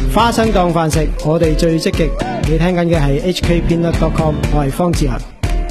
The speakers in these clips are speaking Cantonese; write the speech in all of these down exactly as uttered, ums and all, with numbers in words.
花生當飯食，我哋最積極。你聽緊嘅係 H K Peanut dot com， 我係方志恒。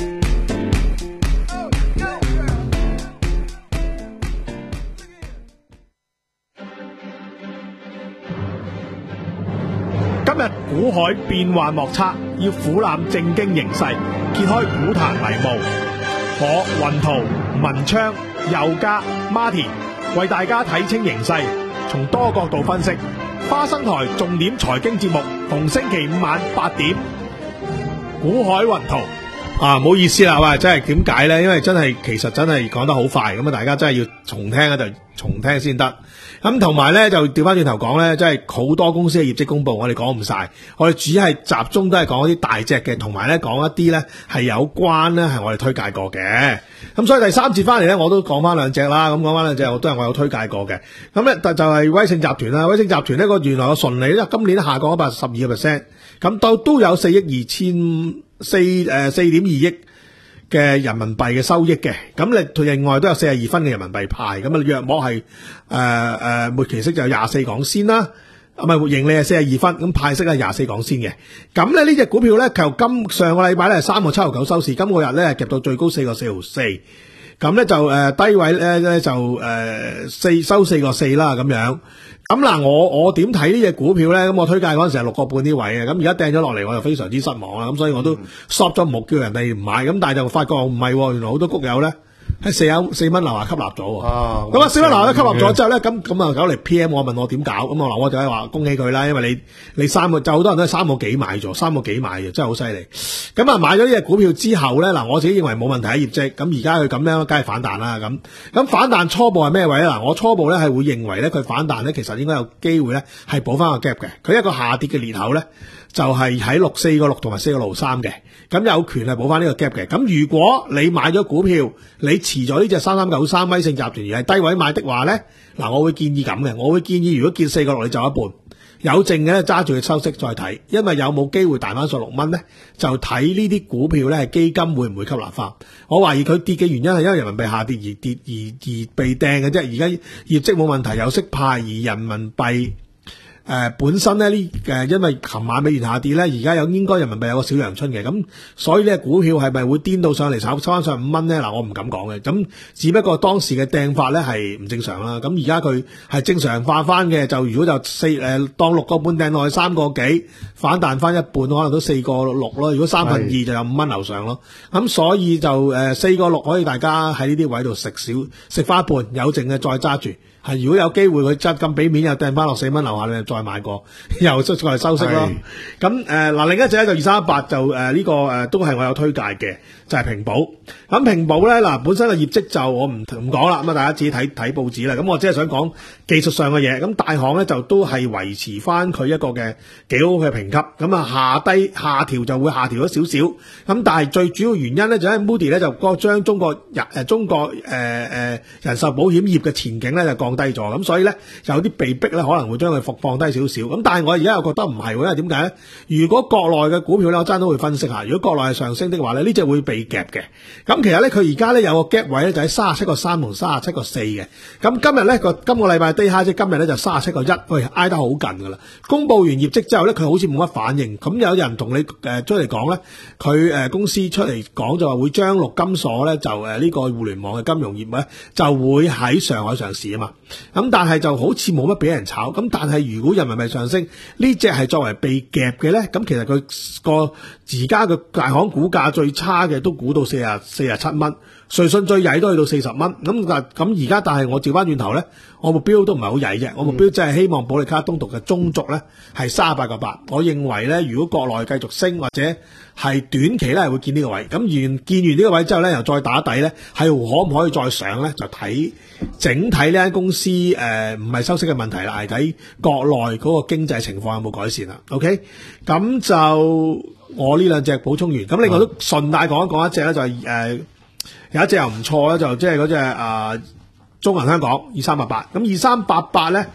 今日股海變幻莫測，要俯瞰正經形勢，揭開股壇迷霧。我雲圖、文昌、佑嘉、Martin 為大家睇清形勢，從多角度分析。花生台重點財經節目，逢星期五晚八點，股海雲圖。啊，唔好意思啦，喂，真係點解呢？因為真係其實真係講得好快，咁啊，大家真係要重聽咧就重聽先得。咁同埋咧就調翻轉頭講咧，真係好多公司嘅業績公布，我哋講唔晒，我哋只係集中都係講一啲大隻嘅，同埋咧講一啲咧係有關咧係我哋推介過嘅。咁所以第三節翻嚟咧，我都講翻兩隻啦。咁講翻兩隻，我都係我有推介過嘅。咁咧就就係威盛集團啦。威盛集團呢個原來個純利咧今年下降一百十二個 percent， 咁都都有四億二千四誒四點二億嘅人民幣嘅收益嘅，咁你另外都有四十二分嘅人民幣派，咁啊約莫係誒誒末期息就有廿四港仙啦，唔係盈利係四十二分，咁派息係廿四港仙嘅。咁咧呢隻股票咧，就今上個禮拜咧係三個七毫九收市，今個日咧係夾到最高四個四毫四，咁咧就誒、呃、低位咧咧就誒四、呃、收四個四啦咁樣。咁嗱，我我點睇呢隻股票咧？咁我推介嗰陣時係六個半啲位嘅，咁而家掟咗落嚟，我就非常之失望啦。咁所以我都 stop 咗目，叫人哋唔買。咁但係就發覺唔係，原來好多谷友咧喺四蚊四蚊樓下吸納咗。咁啊，四蚊樓下吸納咗之後咧，咁咁啊，搞嚟 P M 我問我點搞？咁我嗱，我就係話恭喜佢啦，因為你你三個就好多人都係三個幾買咗，三個幾買嘅，真係好犀利。咁啊，買咗呢隻股票之後咧，嗱，我自己認為冇問題喺業績。咁而家佢咁樣，梗係反彈啦。咁咁反彈初步係咩位咧？嗱，我初步咧係會認為咧，佢反彈咧，其實應該有機會咧係補翻個 gap 嘅。佢一個下跌嘅裂口咧，就係喺六四個六同埋四個六三嘅。咁有權係補翻呢個 gap 嘅。咁如果你買咗股票，你持咗呢隻三三九三威盛集團而係低位買的話咧，嗱，我會建議咁嘅，我會建議如果見四個六你就一半，有剩嘅咧揸住佢收息再睇，因為有冇機會彈翻上六蚊咧，就睇呢啲股票咧係基金會唔會吸納翻。我懷疑佢跌嘅原因係因為人民幣下跌而跌而而被掟嘅啫。而家業績冇問題，有息派，而人民幣誒、呃、本身咧呢誒，因為琴晚美元下跌咧，而家有應該人民幣有個小陽春嘅，咁所以呢股票係咪會顛到上嚟炒抽翻上五蚊咧？嗱，我唔敢講嘅，咁只不過當時嘅掟法咧係唔正常啦。咁而家佢係正常化翻嘅，就如果就四誒、呃、當六個半掟落去三個幾，反彈翻一半，可能都四個六咯。如果三分二就有五蚊樓上咯。咁所以就誒四個六可以大家喺呢啲位度食少食翻一半，有剩嘅再揸住。係如果有機會佢質咁俾面又掟翻落四蚊樓下，你就再買過，又出過嚟收息咯。咁誒嗱，另一隻咧就二三一八就誒呢、呃這個誒、呃、都係我有推介嘅，就係、是、平保。咁平保咧嗱，本身嘅業績就我唔唔講啦，咁啊大家自己睇睇報紙啦。咁我只係想講技術上嘅嘢。咁大行咧就都係維持翻佢一個嘅幾好嘅評級。咁啊下低下調就會下調咗少少。咁但係最主要原因咧就喺 Moody 咧就將中國人誒中國誒誒、呃、人壽保險業嘅前景咧就降低咗，咁所以咧有啲被逼咧可能會將佢復放低少少。咁但係我而家又覺得唔係，因為點解咧？如果國內嘅股票咧，我真都會分析下。如果國內係上升的話咧，呢隻會被夾嘅。咁其實咧，佢而家咧有個 gap 位咧，就喺三十七個三同三十七個四嘅。咁今日咧個今個禮拜低下即今日咧就三十七個一，喂挨得好近噶啦。公佈完業績之後咧，佢好似冇乜反應。咁有人同你誒出嚟講咧，佢誒公司出嚟講就話會將陸金所咧就誒呢個互聯網嘅金融業咧就會喺上海上市啊嘛。咁但係就好似冇乜俾人炒。咁但係如果人民幣上升，呢隻係作為被夾嘅咧，咁其實佢個而家嘅大行股價最差嘅都估到四啊四啊七蚊，瑞信最曳都去到四十蚊。咁但咁而家但係我調翻轉頭咧，我目標都唔係好曳啫。我目標即係希望保利加東讀嘅中軸咧係三十八個八。我認為咧，如果國內繼續升或者係短期咧係會見呢個位。咁完見完呢個位之後咧，又再打底咧，係可唔可以再上咧？就睇整體呢間公司誒唔係收息嘅問題啦，係睇國內嗰個經濟情況有冇改善啦。OK，咁就我呢兩隻補充完，咁另外都順帶講一講一隻咧，就係、是、誒、呃、有一隻又唔錯咧，就即係嗰隻啊中銀香港二三八八。咁二三八八咧，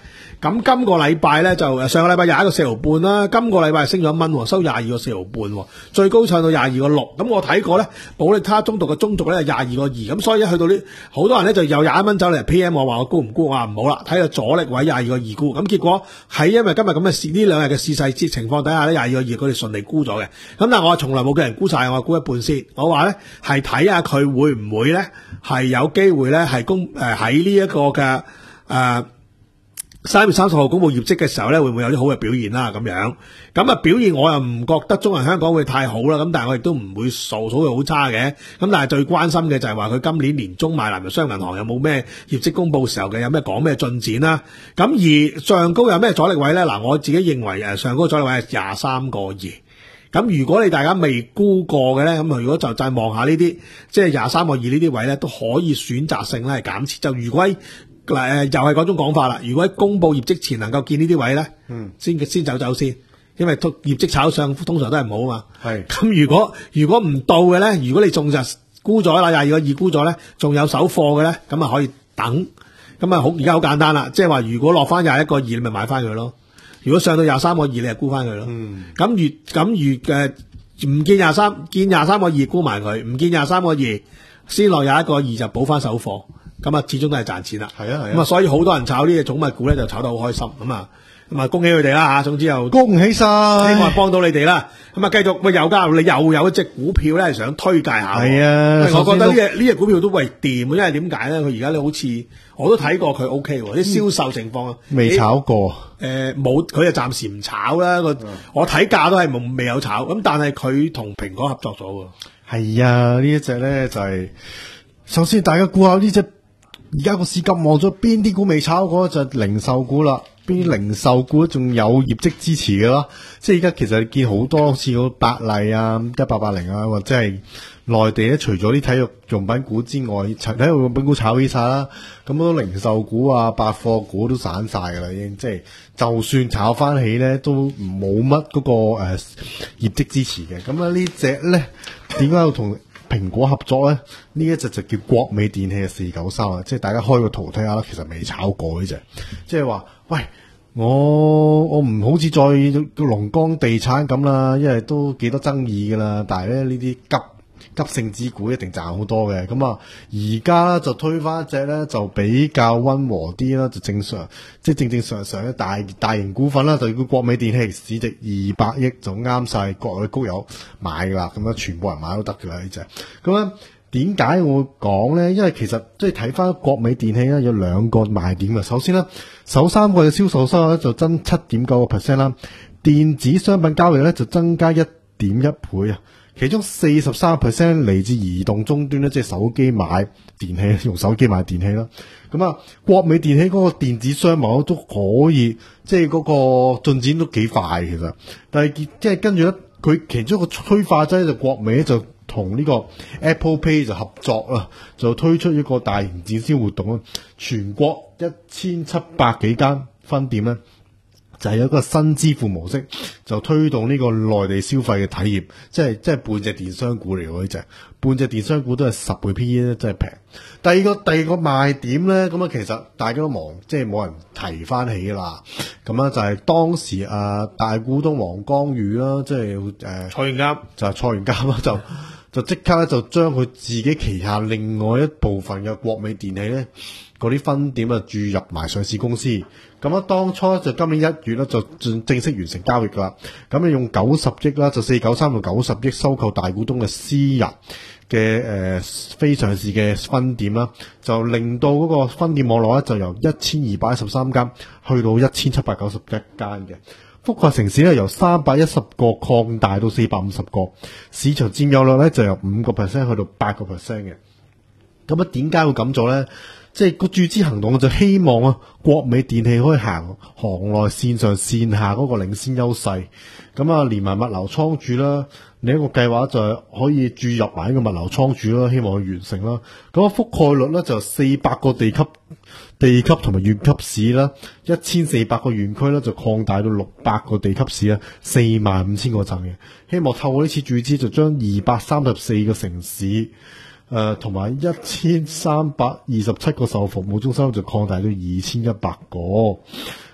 咁今個禮拜咧就上個禮拜廿一個四毫半啦，今個禮拜升咗一蚊，收廿二個四毫半，最高上到廿二個六。咁我睇過咧，保利他中途嘅中軸咧係廿二個二，咁所以一去到呢，好多人咧就由廿一蚊走嚟 P M 我話我沽唔沽，我話唔好啦，睇下阻力位廿二個二沽。咁結果喺因為今日咁嘅市呢兩日嘅市勢之情況底下咧，廿二個二佢哋順利沽咗嘅。咁但係我從來冇叫人沽晒，我沽一半先。我話咧係睇下佢會唔會咧係有機會咧係公誒喺呢一個嘅誒。三月三十號公布業績嘅時候咧，會唔會有啲好嘅表現啦？咁樣咁啊表現我又唔覺得中銀香港會太好啦。咁但係我亦都唔會數數佢好差嘅。咁但係最關心嘅就係話佢今年年中買南洋商業銀行有冇咩業績公布時候嘅有咩講咩進展啦？咁而上高有咩阻力位咧？嗱，我自己認為誒上高阻力位係廿三個二。咁如果你大家未沽過嘅咧，咁如果就再望下呢啲即係廿三個二呢啲位咧，都可以選擇性咧係減持。就如果嗱誒，又係嗰種講法啦。如果喺公佈業績前能夠見呢啲位咧，嗯，先先走走先，因為業績炒上通常都係唔好啊嘛。係咁，如果如果唔到嘅咧，如果你仲就沽咗啦，廿二個二沽咗咧，仲有手貨嘅咧，咁啊可以等。咁啊好，而家好簡單啦，即係話如果落翻廿一個二，你咪買翻佢咯。如果上到廿三個二，你就沽翻佢咯。嗯，咁越咁越嘅唔見廿三，見廿三個二沽埋佢，唔見廿三個二先落廿一個二就補翻手貨。咁啊，始終都係賺錢啦。係啊，係啊。咁啊，所以好多人炒呢隻寵物股咧，就炒得好開心。咁啊，咁啊，恭喜佢哋啦嚇。總之又恭喜晒， 希望幫到你哋啦。咁啊，繼續喂，有家你又有一隻股票咧，係想推介下。係啊，我覺得呢隻呢隻股票都喂掂，因為點解咧？佢而家咧好似我都睇過佢 O K 喎，啲銷售情況啊， 未炒過。 誒冇，佢就暫時唔炒啦。個我睇價都係冇未有炒。咁但係佢同蘋果合作咗喎。 係啊，呢一隻咧就係首先大家估下呢隻。而家個市咁望咗邊啲股未炒過就零售股啦，邊啲零售股仲有業績支持嘅啦。即係而家其實你見好多好似個百麗啊、一八八零啊，或者係內地咧，除咗啲體育用品股之外，體育用品股炒起晒啦。咁好多零售股啊、百貨股都散晒噶啦，已經即係就算炒翻起咧，都冇乜嗰個誒、呃、業績支持嘅。咁啊呢隻咧，點解要同蘋果合作咧？呢一隻就叫國美電器嘅四九三啊，即係大家開個圖睇下啦。其實未炒過呢隻，即係話喂，我我唔好似再龍江地產咁啦，因為都幾多爭議噶啦。但係咧呢啲急急性子股一定賺好多嘅。咁啊，而家就推翻一隻咧，就比較溫和啲啦，就正常，即係正正常常嘅大大型股份啦，就叫國美電器，市值二百億就啱晒國內高友買噶啦，咁樣全部人買都得噶啦呢隻。咁咧點解我會講咧？因為其實即係睇翻國美電器咧，有兩個賣點嘅。首先咧，首三個嘅銷售收入咧就增七點九個 percent 啦，電子商品交易咧就增加一點一倍啊。其中四十三 percent 嚟自移動終端咧，即係手機買電器，用手機買電器啦。咁啊，國美電器嗰個電子商貿都可以，即係嗰個進展都幾快其實。但係即係跟住咧，佢其中一個催化劑就國美就同呢個 Apple Pay 就合作啦，就推出一個大型展銷活動啦。全國一千七百幾間分店咧，就係有一個新支付模式，就推動呢個內地消費嘅體驗，即係即係半隻電商股嚟喎呢隻，半隻電商股都係十倍 P E 咧，真係平。第二個第二個賣點咧，咁啊其實大家都忙，即係冇人提翻起啦。咁啊就係當時啊大股東黃光裕啦，即係誒蔡元監，就係蔡元監啦，就就即刻咧就將佢自己旗下另外一部分嘅國美電器咧嗰啲分店啊注入埋上市公司。咁啊，當初就今年一月咧就正式完成交易噶啦。咁你用九十億啦，就四九三到九十億收購大股東嘅私人嘅誒非上市嘅分店啦，就令到嗰個分店網絡咧就由一千二百一十三間去到一千七百九十一間嘅覆蓋城市咧，由三百一十個擴大到四百五十個，市場佔有率咧就由五個 percent 去到八個 percent 嘅。咁啊，點解會咁做咧？即係個注資行動就希望啊，國美電器可以行行內線上線下嗰個領先優勢。咁啊，連埋物流倉儲啦，另一個計劃就係可以注入埋呢個物流倉儲啦，希望去完成啦。咁啊，覆蓋率咧就四百個地級、地級同埋縣級市啦，一千四百個縣區咧就擴大到六百個地級市啊，四萬五千個鎮嘅。希望透過呢次注資就將二百三十四個城市。誒同埋一千三百二十七個售後服務中心就擴大到二千一百個，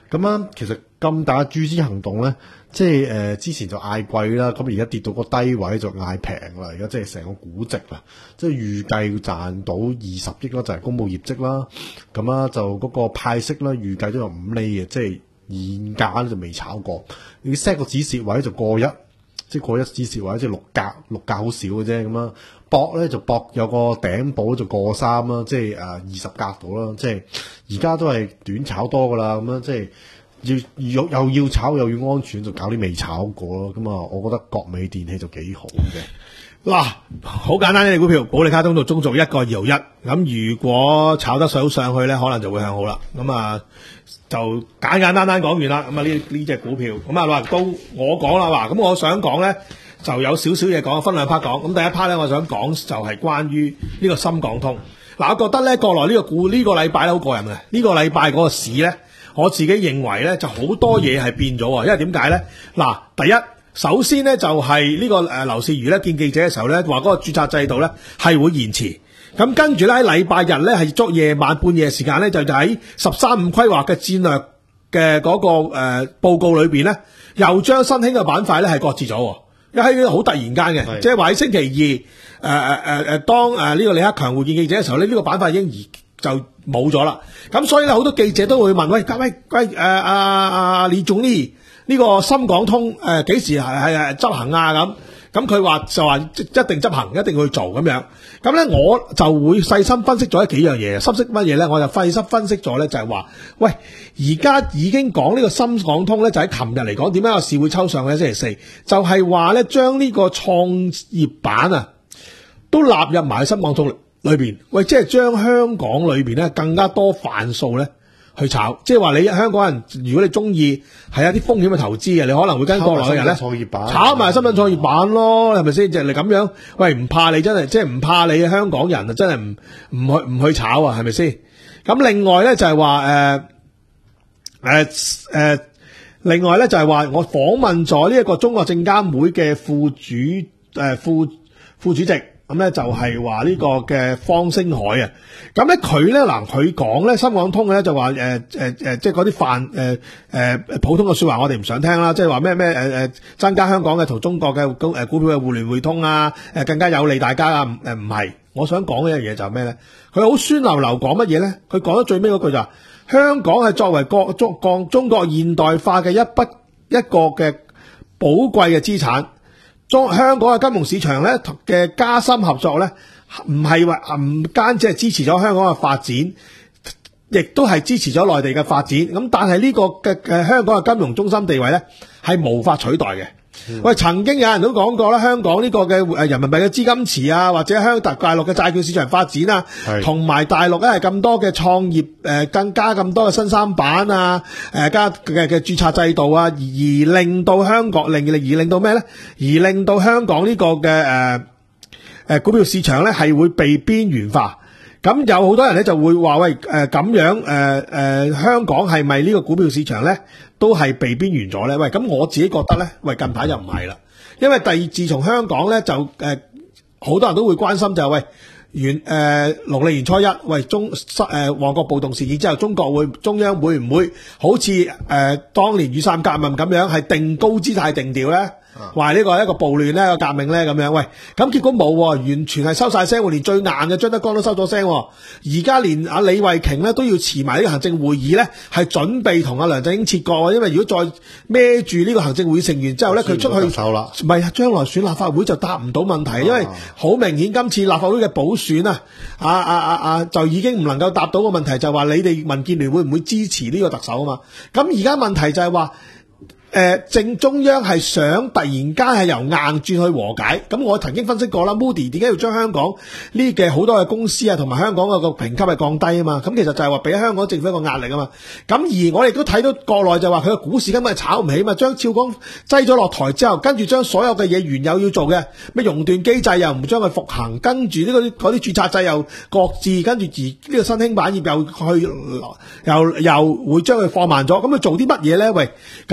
咁啊，其實咁大嘅注資行動咧，即係誒、呃、之前就嗌貴啦，咁而家跌到個低位就嗌平啦，而家即係成個估值啦，即係預計賺到二十億啦，就係、是、公佈業績啦。咁啊就嗰個派息啦，預計都有五厘嘅，即係現價咧就未炒過。你 set 個止蝕位就過一，即係過一止蝕位，即係六格，六格好少嘅啫。咁啊博咧就博有個頂部就過三啦，即係誒二十格度啦。即係而家都係短炒多噶啦，咁樣即係。要又又要炒又要安全，就搞啲未炒過咯。咁啊，我覺得國美電器就幾好嘅。 嗱，好簡單呢隻股票，保利卡通道中續一個二毫一。咁如果炒得上上去咧，可能就會向好啦。咁啊，就簡簡單單講完啦。咁啊，呢呢隻股票，咁啊話到我講啦，話咁我想講咧，就有少少嘢講，分兩 part 講。咁第一 part 咧，我想講就係關於呢個深港通。嗱，我覺得咧，國內呢個股呢個禮拜咧好過癮嘅。呢個禮拜嗰個市咧。我自己認為咧，就好多嘢係變咗，因為點解咧？嗱，第一，首先咧就係呢個誒劉士餘咧見記者嘅時候咧，話嗰個註冊制度咧係會延遲。咁跟住咧喺禮拜日咧係捉夜晚半夜時間咧，就喺十三五規劃嘅戰略嘅嗰個誒報告裏邊咧，又將新興嘅板塊咧係擱置咗，因為好突然間嘅，即係話喺星期二誒誒誒誒當誒呢個李克強會見記者嘅時候咧，呢個板塊已經移。就冇咗啦，咁所以咧好多記者都會問：喂，喂喂，誒阿阿李總呢？呢個深港通誒幾時係係係執行啊？咁咁佢話就話一定執行，一定去做咁樣。咁咧我就會細心分析咗幾樣嘢，分析乜嘢咧？我就細心分析咗咧，就係話：喂，而家已經講呢個深港通咧，就喺琴日嚟講，點解個市會抽上嘅？星期四就係話咧，將呢個創業板啊都納入埋深港通裏邊，喂，即係將香港裏邊咧更加多範數咧去炒，即係話你香港人，如果你中意係一啲風險嘅投資嘅，你可能會跟國內嘅人咧創業板炒埋深圳創業板咯，係咪先？就係你咁樣，喂，唔怕你真係，即係唔怕你香港人啊，真係唔唔去唔去炒啊，係咪先？咁另外咧就係話誒誒誒，另外咧就係話我訪問咗呢一個中國證監會嘅副主誒、呃、副副主席。咁咧就係話呢個嘅方星海啊，咁咧佢咧嗱佢講咧深港通咧就話誒誒誒，即係嗰啲泛誒誒普通嘅說話，我哋唔想聽啦，即係話咩咩誒誒增加香港嘅同中國嘅股誒股票嘅互聯互通啊，誒更加有利大家啊，誒唔係，我想講嘅一樣嘢就係咩咧？佢好酸溜溜講乜嘢咧？佢講咗最尾嗰句就話，香港係作為國中國中國現代化嘅一筆一個嘅寶貴嘅資產。中香港嘅金融市場咧嘅加深合作咧，唔係話唔單止係支持咗香港嘅發展，亦都係支持咗內地嘅發展。咁但係呢個嘅誒香港嘅金融中心地位咧，係無法取代嘅。嗯、喂，曾經有人都講過啦，香港呢個嘅誒人民幣嘅資金池啊，或者香港大陸嘅債券市場發展啊，同埋大陸咧係咁多嘅創業誒，更加咁多嘅新三板啊，誒加嘅嘅註冊制度啊，而令到香港令令而令到咩咧？而令到香港呢個嘅誒誒股票市場咧係會被邊緣化。咁有好多人咧就會話喂誒咁樣誒誒、呃呃、香港係咪呢個股票市場咧都係被邊緣咗咧？喂，咁我自己覺得咧，喂近排就唔係啦，因為第二自從香港咧就誒好、呃、多人都會關心就係、是、喂元誒農曆年初一，喂中誒、呃、旺角暴動事件之後，中國會中央會唔會好似誒、呃、當年雨傘革命咁樣係定高姿態定調咧？話呢個係一個暴亂咧，一個革命咧咁樣，喂，咁結果冇，完全係收晒聲，連最硬嘅張德江都收咗聲，而家連阿李慧瓊咧都要辭埋呢個行政會議咧，係準備同阿梁振英切割，因為如果再孭住呢個行政會議成員之後咧，佢出去唔係將來選立法會就答唔到問題，因為好明顯今次立法會嘅補選啊，啊啊啊啊就已經唔能夠答到個問題，就係話你哋民建聯會唔會支持呢個特首啊嘛？咁而家問題就係話。誒，正中央係想突然間係由硬轉去和解，咁我曾經分析過啦。Moody 點解要將香港呢嘅好多嘅公司啊，同埋香港嘅個評級係降低啊嘛？咁其實就係話俾香港政府一個壓力啊嘛。咁而我哋都睇到國內就話佢嘅股市根本係炒唔起嘛，將超光擠咗落台之後，跟住將所有嘅嘢原有要做嘅咩熔斷機制又唔將佢復行，跟住呢個嗰啲註冊制又擱置，跟住而呢個新興板業又去又又會將佢放慢咗，咁佢做啲乜嘢咧？喂，咁原來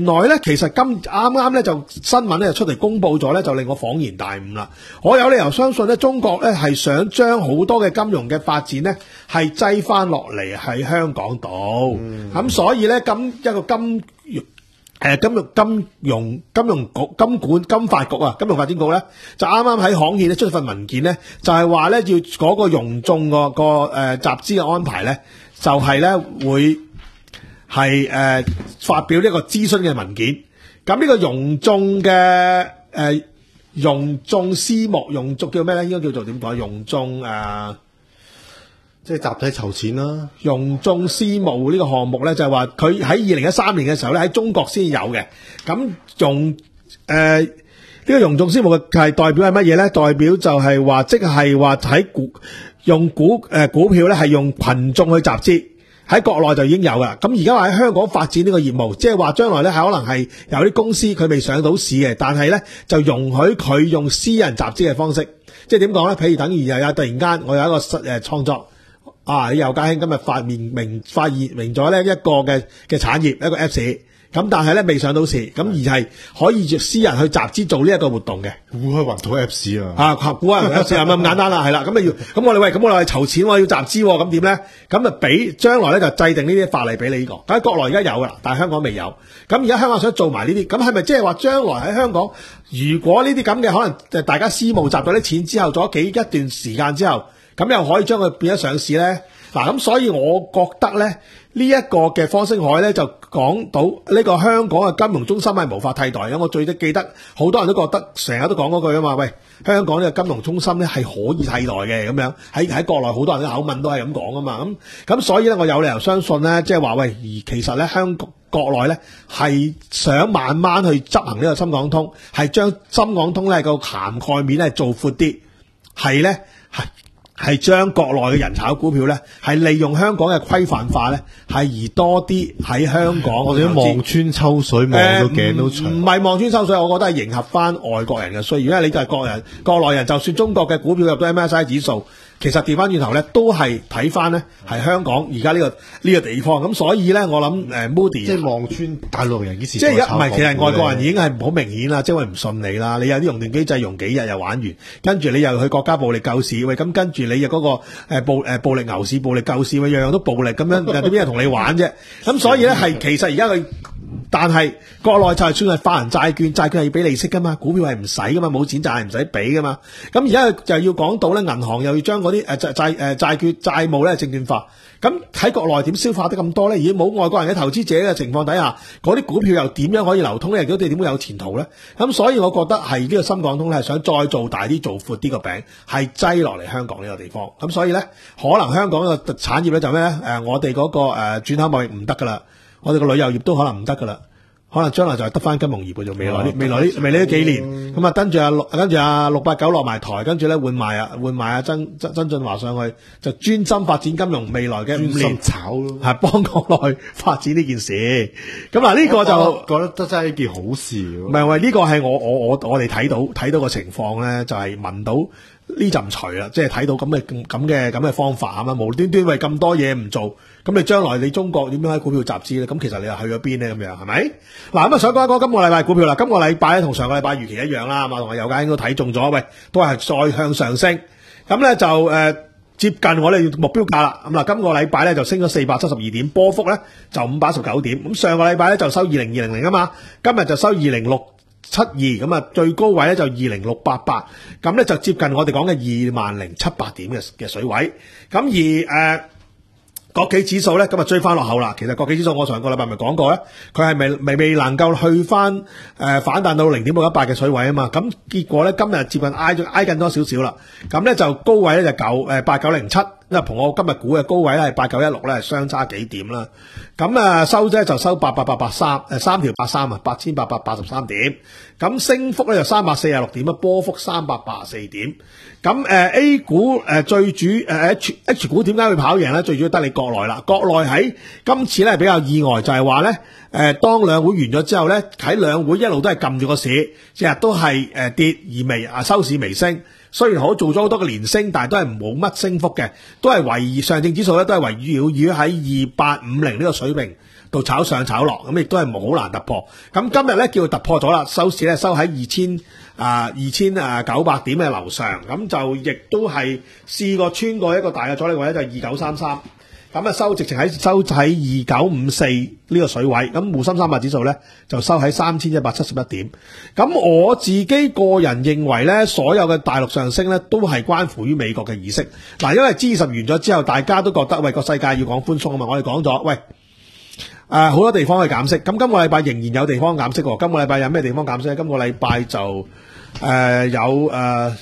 來咧其實今啱啱咧就新聞咧就出嚟公佈咗咧，就令我恍然大悟啦。我有理由相信咧，中國咧係想將好多嘅金融嘅發展咧係擠翻落嚟喺香港度，咁、嗯、所以咧今一個金誒金融金融金融局金管金發局啊，金融發展局咧就啱啱喺行憲咧出咗份文件咧，就係話咧要嗰個融眾個個誒集資嘅安排咧，就係、是、咧會係誒、呃、發表呢個諮詢嘅文件。咁呢個融眾嘅誒融眾私募融眾叫咩咧？應該叫做點講？融眾誒。 即係集體籌錢啦， 融眾私募呢個項目咧，就係話佢喺二零一三年嘅時候咧，喺中國先有嘅。咁融誒呢個融眾私募嘅係代表係乜嘢咧？代表就係話，即係話喺股用股誒、呃、股票咧，係用群眾去集資，喺國內就已經有噶。咁而家話喺香港發展呢個業務，即係話將來咧係可能係有啲公司佢未上到市嘅，但係咧就容許佢用私人集資嘅方式。即係點講咧？譬如等於又有突然間我有一個實誒創作。啊！有家興今日發明明發現明咗咧一個嘅嘅產業一個 Apps， 咁但係咧未上到市，咁而係可以私人去集資做呢一個活動嘅。 股海雲圖 Apps 啊！ 啊，股海雲 Apps 係咪咁簡單啦？係啦，咁啊要咁我哋喂，咁我哋籌錢喎，要集資喎，咁點咧？咁啊俾將來咧就制定呢啲法例俾你呢個。咁喺國內而家有噶啦，但係香港未有。咁而家香港想做埋呢啲，咁係咪即係話將來喺香港，如果呢啲咁嘅可能大家私募集咗啲錢之後，做咗幾一段時間之後？咁又可以將佢變咗上市咧？嗱，咁所以我覺得咧，呢、這、一個嘅方星海咧就講到呢個香港嘅金融中心係無法替代嘅。我最記得好多人都覺得成日都講嗰句啊嘛，喂，香港呢個金融中心咧係可以替代嘅咁樣，喺喺國內好多人嘅口吻都係咁講啊嘛。咁咁所以咧，我有理由相信咧，即係話喂，而其實咧香港國內咧係想慢慢去執行呢個深港通，係將深港通咧個涵蓋面咧做闊啲，係咧係。係將國內嘅人炒股票咧，係利用香港嘅規範化咧，係而多啲喺香港。 我哋都望穿秋水，望到頸都長。唔係望穿秋水，我覺得係迎合翻外國人嘅需要，因為你就係國人、國內人，就算中國嘅股票入到 M S C I 指數。其實調翻轉頭咧，都係睇翻咧，係香港而家呢個呢、呢個地方。咁所以咧，我諗誒 Moody 即係望穿大陸人幾時？ 即係而家唔係，其實外國人已經係好明顯啦，即係唔信你啦。你有啲熔斷機制用幾日又玩完，跟住你又去國家暴力救市，喂咁跟住你又嗰個誒暴誒暴力牛市、暴力救市，喂樣樣都暴力咁樣，又點樣同你玩啫？咁所以咧係其實而家佢。但係國內就係算係發行債券，債券係要俾利息噶嘛，股票係唔使噶嘛，冇錢賺係唔使俾噶嘛。咁而家就要講到咧，銀行又要將嗰啲誒債債誒債券債務咧證券化。咁喺國內點消化得咁多咧？而冇外國人嘅投資者嘅情況底下，嗰啲股票又點樣可以流通咧？佢哋點會有前途咧？咁所以我覺得係呢個深港通咧係想再做大啲、做闊啲個餅，係擠落嚟香港呢個地方。咁所以咧，可能香港嘅產業咧就咩咧？誒、呃，我哋嗰、那個誒、呃、轉口貿易唔得噶啦。我哋個旅遊業都可能唔得噶啦，可能將來就係得翻金融業嘅啫。未來呢，未來呢，未來呢幾年，咁啊跟住阿六，跟住阿六八九落埋台，跟住咧換埋啊，換埋阿曾曾曾俊華上去，就專心發展金融未來嘅五年炒咯， 係幫國內發展呢件事。咁嗱呢個就覺得都真係一件好事。唔係喂，呢個係我我我我哋睇到睇到個情況咧，就係聞到呢陣除啦，即係睇到咁嘅咁嘅咁嘅方法係嘛，無端端為咁多嘢唔做。咁你將來你中國點樣喺股票集資咧？咁其實你又去咗邊咧？咁樣係咪？嗱咁啊，想講一講今個禮拜股票啦。今個禮拜咧同上個禮拜預期一樣啦，咁啊同我有間都睇中咗，喂，都係再向上升。咁咧就誒、呃、接近我哋目標價啦。咁嗱，今個禮拜咧就升咗四百七十二點，波幅咧就五百一十九點。咁上個禮拜咧就收二零二零零啊嘛，今日就收二零六七二，咁啊最高位咧就二零六八八，咁咧就接近我哋講嘅二萬零七百點嘅嘅水位。咁而誒。呃國企指數咧今日追翻落後啦，其實國企指數我上個禮拜咪講過咧，佢係未未未能夠去翻誒、呃、反彈到零點六一八嘅水位啊嘛，咁結果咧今日接近挨咗挨近多少少啦，咁咧就高位咧就九誒八九零七，因為同我今日估嘅高位咧係八九一六咧係相差幾點啦，咁啊收咧就收八八八八三誒三條八三啊，八千八百八十三點，咁升幅咧就三百四十六點啊，波幅三百八十四點。咁誒、呃、A 股誒、呃、最主誒、呃、H H 股點解會跑贏咧？最主要得你國內啦，國內喺今次咧比較意外，就係話咧誒當兩會完咗之後咧，喺兩會一路都係撳住個市，日日都係誒跌而微啊收市微升， 雖然好做咗好多嘅連升，但係都係冇乜升幅嘅，都係圍上證指數咧都係圍繞於喺二八五零呢個水平度炒上炒落，咁亦都係冇好難突破。咁今日咧叫突破咗啦，收市咧收喺二千啊二千啊九百點嘅樓上，咁就亦都係試過穿過一個大嘅阻力位咧，就係二九三三。咁啊收直情喺收喺二九五四呢個水位，咁滬深三百指數咧就收喺三千一百七十一點。咁我自己個人認為咧，所有嘅大陸上升咧都係關乎於美國嘅議息。嗱，因為 G 二十完咗之後，大家都覺得喂個世界要講寬鬆啊嘛，我哋講咗喂。誒、呃，好多地方去減息，咁今個禮拜仍然有地方減息喎。今個禮拜有咩地方減息？今個禮拜就誒、呃、有誒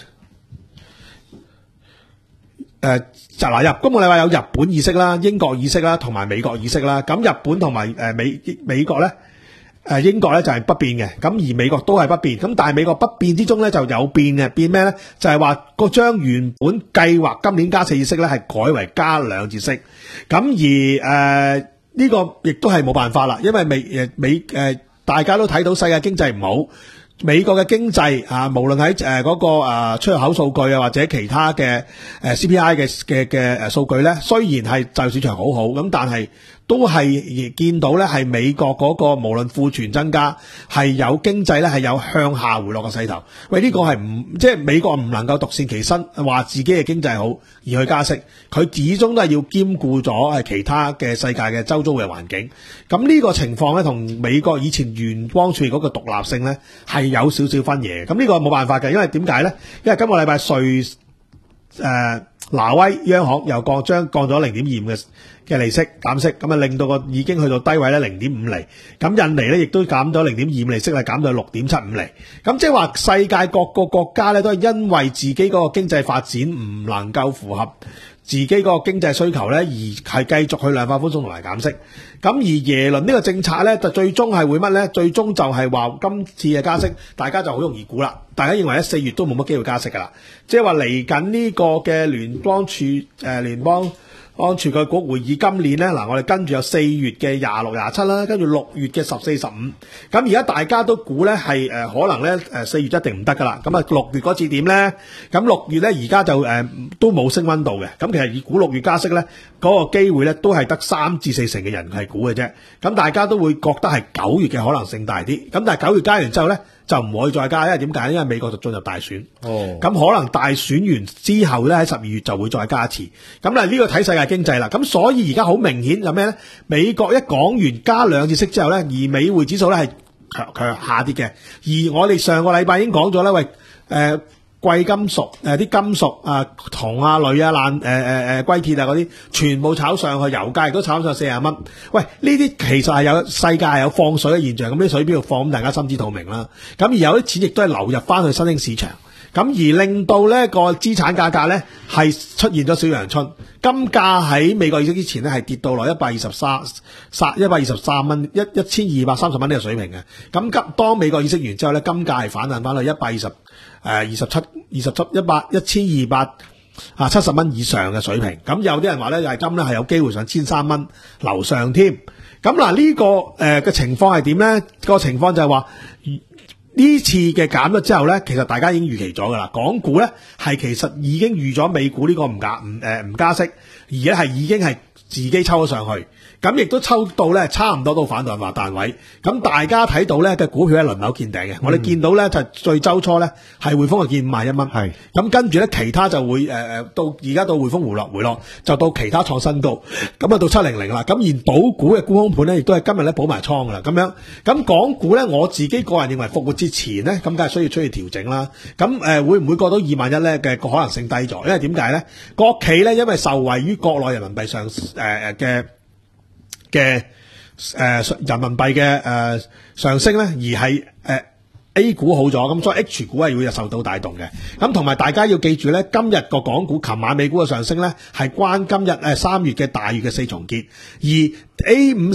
誒就嗱入今個禮拜有日本議息啦、英國議息啦，同埋美國議息啦。咁日本同埋誒美美國咧，誒、呃、英國咧就係不變嘅，咁而美國都係不變。咁但係美國不變之中咧就有變嘅，變咩咧？就係話個將原本計劃今年加四次息咧，係改為加兩次息。咁而誒。呃呢個亦都係冇辦法啦，因為美誒美誒大家都睇到世界經濟唔好，美國嘅經濟啊，無論喺誒嗰個啊出入口數據啊，或者其他嘅誒 C P I 嘅嘅嘅誒數據咧，雖然係就業市場好好，咁但係都係見到咧係美國嗰個無論庫存增加，係有經濟咧係有向下回落嘅勢頭。喂，呢個係唔即係美國唔能夠獨善其身，話自己嘅經濟好而去加息，佢始終都係要兼顧咗係其他嘅世界嘅周遭嘅環境。咁呢個情況咧，同美國以前聯邦儲嗰個獨立性咧係有少少分野。咁呢個冇辦法嘅，因為點解咧？因為今個禮拜瑞誒挪威央行又降將降咗零點二五嘅嘅利息減息，咁啊令到個已經去到低位咧零點五厘。咁印尼咧亦都減咗零點二五利息，係減到六點七五厘。咁即係話世界各個國家咧都係因為自己嗰個經濟發展唔能夠符合自己嗰個經濟需求咧，而係繼續去量化寬鬆同埋減息。咁而耶倫呢個政策咧，就最終係會乜咧？最終就係話今次嘅加息，大家就好容易估啦。大家認為喺四月都冇乜機會加息噶啦，即係話嚟緊呢個嘅聯邦儲誒聯邦安儲局會議今年咧，嗱我哋跟住有四月嘅廿六廿七啦，跟住六月嘅十四十五。咁而家大家都估咧係誒可能咧誒四月一定唔得噶啦。咁啊六月嗰次點咧？咁六月咧而家就誒、呃、都冇升溫度嘅。咁其實以估六月加息咧，嗰、那個機會咧都係得三至四成嘅人係估嘅啫。咁大家都會覺得係九月嘅可能性大啲。咁但係九月加完之後咧，就唔可以再加，因為點解？因為美國就進入大選。哦，咁可能大選完之後咧，喺十二月就會再加一次。咁嗱，呢個睇世界經濟啦。咁所以而家好明顯有咩咧？美國一講完加兩次息之後咧，而美匯指數咧係強強下跌嘅。而我哋上個禮拜已經講咗咧，喂，誒、呃。貴金屬誒啲金屬啊銅啊鋁啊爛誒誒誒硅鐵啊嗰啲全部炒上去，油價亦都炒上四十蚊。喂，呢啲其實係有世界係有放水嘅現象，咁啲水邊度放，咁大家心知肚明啦。咁而有啲錢亦都係流入翻去新興市場，咁而令到呢個資產價格咧係出現咗小陽春。金價喺美國議息之前咧係跌到落一百二十三三一百二十三蚊一一千二百三十蚊呢個水平嘅。咁今當美國議息完之後咧，金價係反彈翻去一百二十誒二十七二十七一百一千二百啊七十蚊以上嘅水平。咁有啲人話咧，就係金咧係有機會上千三蚊樓上添。咁嗱呢個誒嘅、呃、情況係點咧？個情況就係話呢次嘅減咗之後咧，其實大家已經預期咗噶啦。港股咧係其實已經預咗美股呢個唔加唔誒唔加息，而家係已經係自己抽咗上去。咁亦都抽到咧，差唔多到反彈或彈位。咁大家睇到咧嘅股票係輪流見頂嘅。嗯、我哋見到咧就最週初咧係匯豐係見五十一蚊。係。咁跟住咧其他就會誒誒、呃、到而家到匯豐回落回落，就到其他創新高。咁啊到七零零啦。咁而賭股嘅沽空盤咧，亦都係今日咧補埋倉噶啦。咁樣咁港股咧，我自己個人認為復活之前咧，咁梗係需要出去調整啦。咁誒、呃、會唔會過到二萬一咧嘅個可能性低咗？因為點解咧？國企咧因為受惠於國內人民幣上誒誒嘅。嘅誒、呃、人民幣嘅誒上升咧，而係誒、呃、A 股好咗，咁所以 H 股係會受到帶動嘅。咁同埋大家要記住咧，今日個港股、琴晚美股嘅上升咧，係關今日誒三月嘅大月嘅四重結，而 A 五十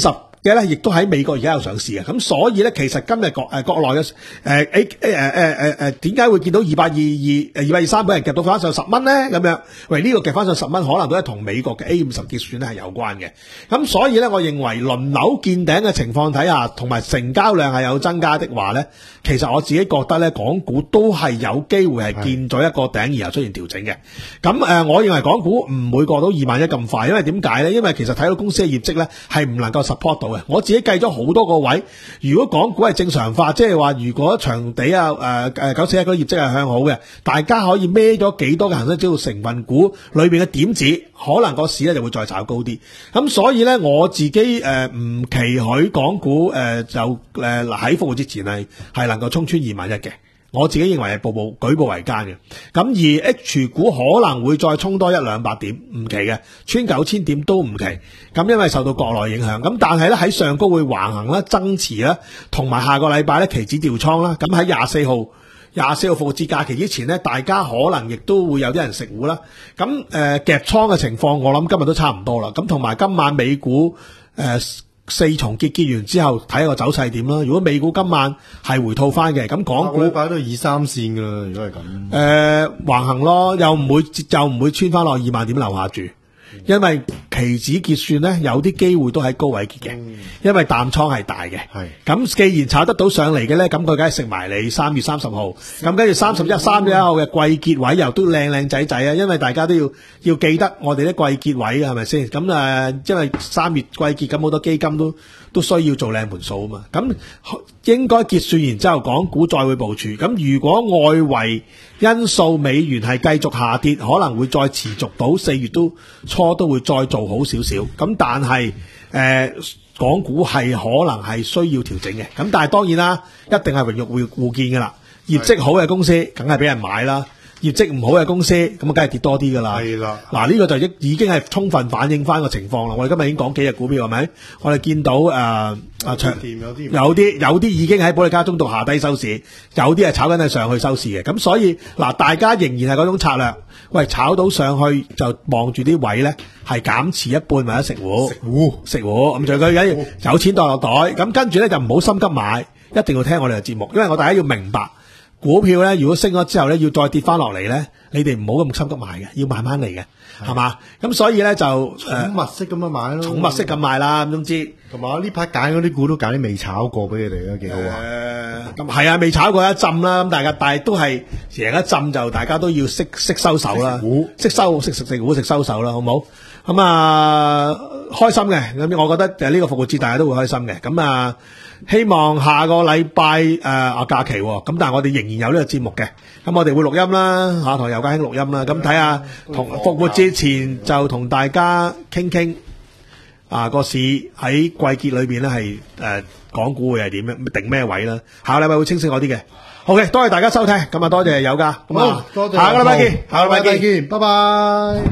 嘅咧，亦都喺美國而家有上市嘅。咁所以咧，其實今日國誒國內嘅誒誒誒誒誒誒點解會見到二百二二誒二百二三俾人夾到翻上十蚊咧？咁樣，喂呢、這個夾翻上十蚊，可能都係同美國嘅 A 五十結算咧係有關嘅。咁所以咧，我認為輪流見頂嘅情況底下，同埋成交量係有增加的話咧，其實我自己覺得咧，港股都係有機會係見咗一個頂，然後出現調整嘅。咁誒、呃，我認為港股唔會過到二萬一咁快，因為點解咧？因為其實睇到公司嘅業績咧係唔能夠 support 到嘅。我自己計咗好多個位，如果港股係正常化，即係話如果長地啊誒誒九四一嗰啲業績係向好嘅，大家可以孭咗幾多嘅恒生指數成分股裏邊嘅點子，可能個市咧就會再炒高啲。咁所以咧，我自己誒唔期許港股誒、呃、就誒喺復活之前係係能夠衝穿二萬一嘅。我自己認為係步步舉步維艱嘅。咁而 H 股可能會再衝多一兩百點，唔奇嘅，穿九千點都唔奇。咁因為受到國內影響，咁但係咧喺上高會橫行啦、增持啦，同埋下個禮拜咧期指調倉啦。咁喺廿四號。廿四號復活節假期之前咧，大家可能亦都會有啲人食糊啦。咁誒、呃、夾倉嘅情況，我諗今日都差唔多啦。咁同埋今晚美股誒、呃、四重結結完之後，睇下個走勢點啦。如果美股今晚係回吐翻嘅，咁港股擺到二三線噶啦。如果係咁，誒、 呃、橫行咯，又唔會又唔會穿翻落二萬點樓下住。因為期指結算咧，有啲機會都喺高位結嘅，因為淡倉係大嘅。係咁，既然炒得到上嚟嘅咧，咁佢梗係食埋你三月三十號，咁跟住三十一、三月一號嘅季結位又都靚靚仔仔啊！因為大家都要要記得我哋啲季結位係咪先？咁誒、呃，因為三月季結咁好多基金都都需要做靚盤數啊嘛。咁應該結算完之後，港股再會部署。咁如果外圍因素美元係繼續下跌，可能會再持續到四月都初都會再做好少少。咁但係誒、呃，港股係可能係需要調整嘅。咁但係當然啦，一定係榮辱互互見噶啦。業績好嘅公司，梗係俾人買啦。業績唔好嘅公司，咁啊，梗係跌多啲噶啦。係啦，嗱呢個就已已經係充分反映翻個情況啦。我哋今日已經講幾隻股票係咪？我哋見到誒啊長有啲有啲有啲已經喺保利加中度下低收市，有啲係炒緊係上去收市嘅。咁所以嗱，大家仍然係嗰種策略，喂炒到上去就望住啲位咧，係減持一半或者食糊食糊食糊咁，最緊要有錢袋落袋。咁跟住咧就唔好心急買，一定要聽我哋嘅節目，因為我大家要明白。股票咧，如果升咗之後咧，要再跌翻落嚟咧，你哋唔好咁心急買嘅，要慢慢嚟嘅，係嘛？咁所以咧就寵物式咁樣買咯，寵物式咁買啦。咁總之，同埋我呢排揀嗰啲股都揀啲未炒過俾你哋啦，幾好啊！咁係啊，未炒過一浸啦，咁大家但係都係贏一浸就大家都要識識收手啦，識收識食食股食收手啦，好唔好？咁啊開心嘅，咁我覺得誒呢個復活節大家都會開心嘅，咁啊。希望下個禮拜誒啊假期喎，咁但係我哋仍然有呢個節目嘅，咁我哋會錄音啦，嚇同尤家興錄音啦，咁睇下同復活節前就同大家傾傾啊個市喺季結裏邊咧係誒港股會係點樣定咩位啦？下個禮拜會清晰我啲嘅。好嘅，多謝大家收聽，咁啊多謝有家，咁啊多謝下個禮拜見，下個禮拜見，拜拜。